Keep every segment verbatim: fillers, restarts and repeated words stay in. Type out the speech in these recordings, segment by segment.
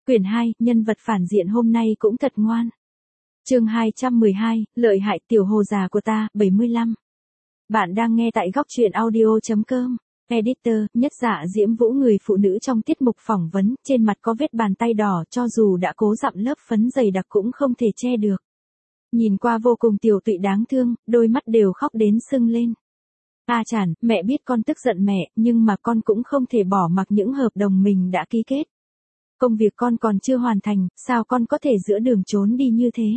Quyển hai, nhân vật phản diện hôm nay cũng thật ngoan. Chương hai trăm mười hai, lợi hại tiểu hồ già của ta, bảy mươi lăm. Bạn đang nghe tại góc truyện audio chấm com. Editor, Nhất Dạ Diễm Vũ người phụ nữ trong tiết mục phỏng vấn, trên mặt có vết bàn tay đỏ, cho dù đã cố dặm lớp phấn dày đặc cũng không thể che được. Nhìn qua vô cùng tiểu tụy đáng thương, đôi mắt đều khóc đến sưng lên. A Chản, mẹ biết con tức giận mẹ, nhưng mà con cũng không thể bỏ mặc những hợp đồng mình đã ký kết. Công việc con còn chưa hoàn thành, sao con có thể giữa đường trốn đi như thế?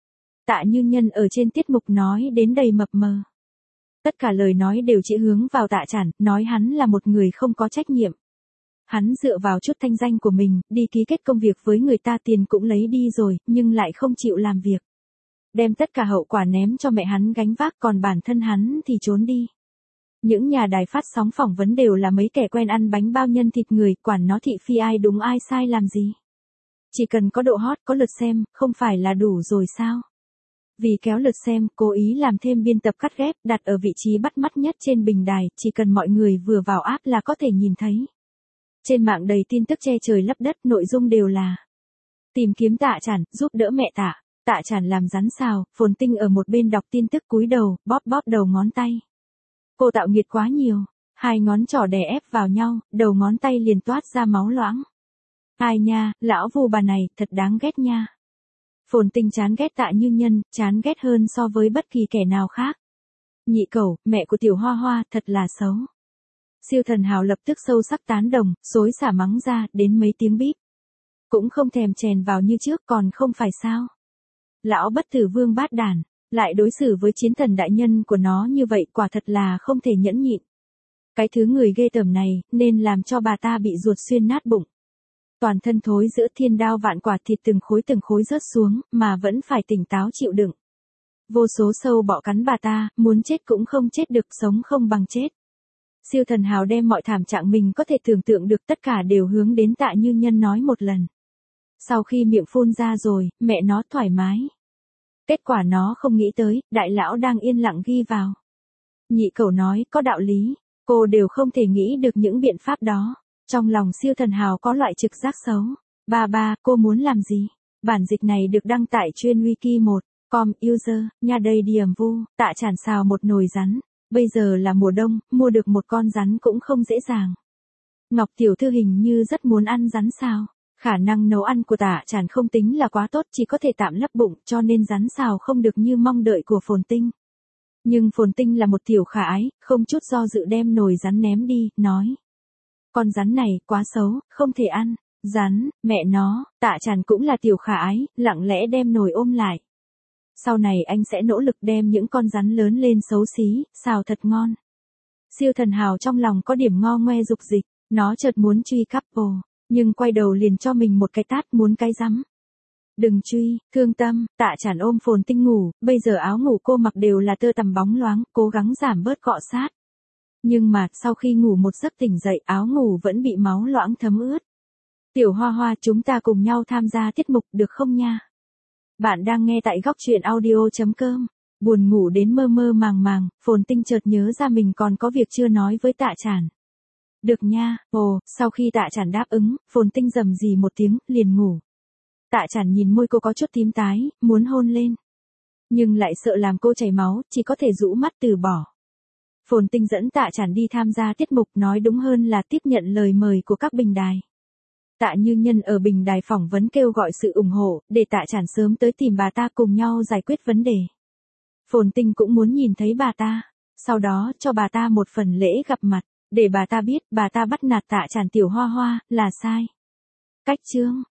Tạ Như Nhân ở trên tiết mục nói đến đầy mập mờ. Tất cả lời nói đều chỉ hướng vào Tạ Chản, nói hắn là một người không có trách nhiệm. Hắn dựa vào chút thanh danh của mình, đi ký kết công việc với người ta, tiền cũng lấy đi rồi, nhưng lại không chịu làm việc. Đem tất cả hậu quả ném cho mẹ hắn gánh vác, còn bản thân hắn thì trốn đi. Những nhà đài phát sóng phỏng vấn đều là mấy kẻ quen ăn bánh bao nhân thịt người, quản nó thị phi ai đúng ai sai làm gì. Chỉ cần có độ hot, có lượt xem, không phải là đủ rồi sao? Vì kéo lượt xem, cố ý làm thêm biên tập cắt ghép, đặt ở vị trí bắt mắt nhất trên bình đài, chỉ cần mọi người vừa vào app là có thể nhìn thấy. Trên mạng đầy tin tức che trời lấp đất, nội dung đều là tìm kiếm Tạ Chản, giúp đỡ mẹ Tạ. Tạ Chản làm rắn xào, Phồn Tinh ở một bên đọc tin tức cúi đầu, bóp bóp đầu ngón tay. Cô tạo nghiệt quá nhiều, hai ngón trỏ đè ép vào nhau, đầu ngón tay liền toát ra máu loãng. Ai nha, lão vù bà này, thật đáng ghét nha. Phồn Tinh chán ghét Tạ Như Nhân, chán ghét hơn so với bất kỳ kẻ nào khác. Nhị cẩu, mẹ của Tiểu Hoa Hoa, thật là xấu. Siêu Thần Hào lập tức sâu sắc tán đồng, xối xả mắng ra, đến mấy tiếng bíp. Cũng không thèm chèn vào như trước, còn không phải sao. Lão bất tử vương bát đản, lại đối xử với chiến thần đại nhân của nó như vậy, quả thật là không thể nhẫn nhịn. Cái thứ người ghê tởm này, nên làm cho bà ta bị ruột xuyên nát bụng. Toàn thân thối giữa thiên đao vạn quả, thịt từng khối từng khối rớt xuống, mà vẫn phải tỉnh táo chịu đựng. Vô số sâu bọ cắn bà ta, muốn chết cũng không chết được, sống không bằng chết. Siêu Thần Hào đem mọi thảm trạng mình có thể tưởng tượng được, tất cả đều hướng đến Tạ Như Nhân nói một lần. Sau khi miệng phun ra rồi, mẹ nó thoải mái. Kết quả nó không nghĩ tới, đại lão đang yên lặng ghi vào. Nhị cẩu nói, có đạo lý, cô đều không thể nghĩ được những biện pháp đó. Trong lòng Siêu Thần Hào có loại trực giác xấu. Ba ba, cô muốn làm gì? Bản dịch này được đăng tải chuyên wiki một chấm com, user, nhà đầy điểm vu, Tạ Chản xào một nồi rắn. Bây giờ là mùa đông, mua được một con rắn cũng không dễ dàng. Ngọc tiểu thư hình như rất muốn ăn rắn xào. Khả năng nấu ăn của Tạ Chản không tính là quá tốt, chỉ có thể tạm lấp bụng, cho nên rắn xào không được như mong đợi của Phồn Tinh. Nhưng Phồn Tinh là một tiểu khả ái, không chút do dự đem nồi rắn ném đi, nói. Con rắn này, quá xấu, không thể ăn. Rắn, mẹ nó, Tạ Chản cũng là tiểu khả ái, lặng lẽ đem nồi ôm lại. Sau này anh sẽ nỗ lực đem những con rắn lớn lên xấu xí, xào thật ngon. Siêu Thần Hào trong lòng có điểm ngo ngoe dục dịch, nó chợt muốn truy couple. Nhưng quay đầu liền cho mình một cái tát, muốn cái rắm. Đừng truy, thương tâm. Tạ Chản ôm Phồn Tinh ngủ, bây giờ áo ngủ cô mặc đều là tơ tằm bóng loáng, cố gắng giảm bớt cọ sát. Nhưng mà, sau khi ngủ một giấc tỉnh dậy, áo ngủ vẫn bị máu loãng thấm ướt. Tiểu Hoa Hoa, chúng ta cùng nhau tham gia tiết mục được không nha? Bạn đang nghe tại góc truyện audio chấm com. Buồn ngủ đến mơ mơ màng màng, Phồn Tinh chợt nhớ ra mình còn có việc chưa nói với Tạ Chản. Được nha, ồ, sau khi Tạ Chản đáp ứng, Phồn Tinh rầm rì một tiếng, liền ngủ. Tạ Chản nhìn môi cô có chút tím tái, muốn hôn lên. Nhưng lại sợ làm cô chảy máu, chỉ có thể rũ mắt từ bỏ. Phồn Tinh dẫn Tạ Chản đi tham gia tiết mục, nói đúng hơn là tiếp nhận lời mời của các bình đài. Tạ Như Nhân ở bình đài phỏng vấn kêu gọi sự ủng hộ, để Tạ Chản sớm tới tìm bà ta cùng nhau giải quyết vấn đề. Phồn Tinh cũng muốn nhìn thấy bà ta, sau đó cho bà ta một phần lễ gặp mặt. Để bà ta biết, bà ta bắt nạt Tạ Chản Tiểu Hoa Hoa, là sai. Cách chương,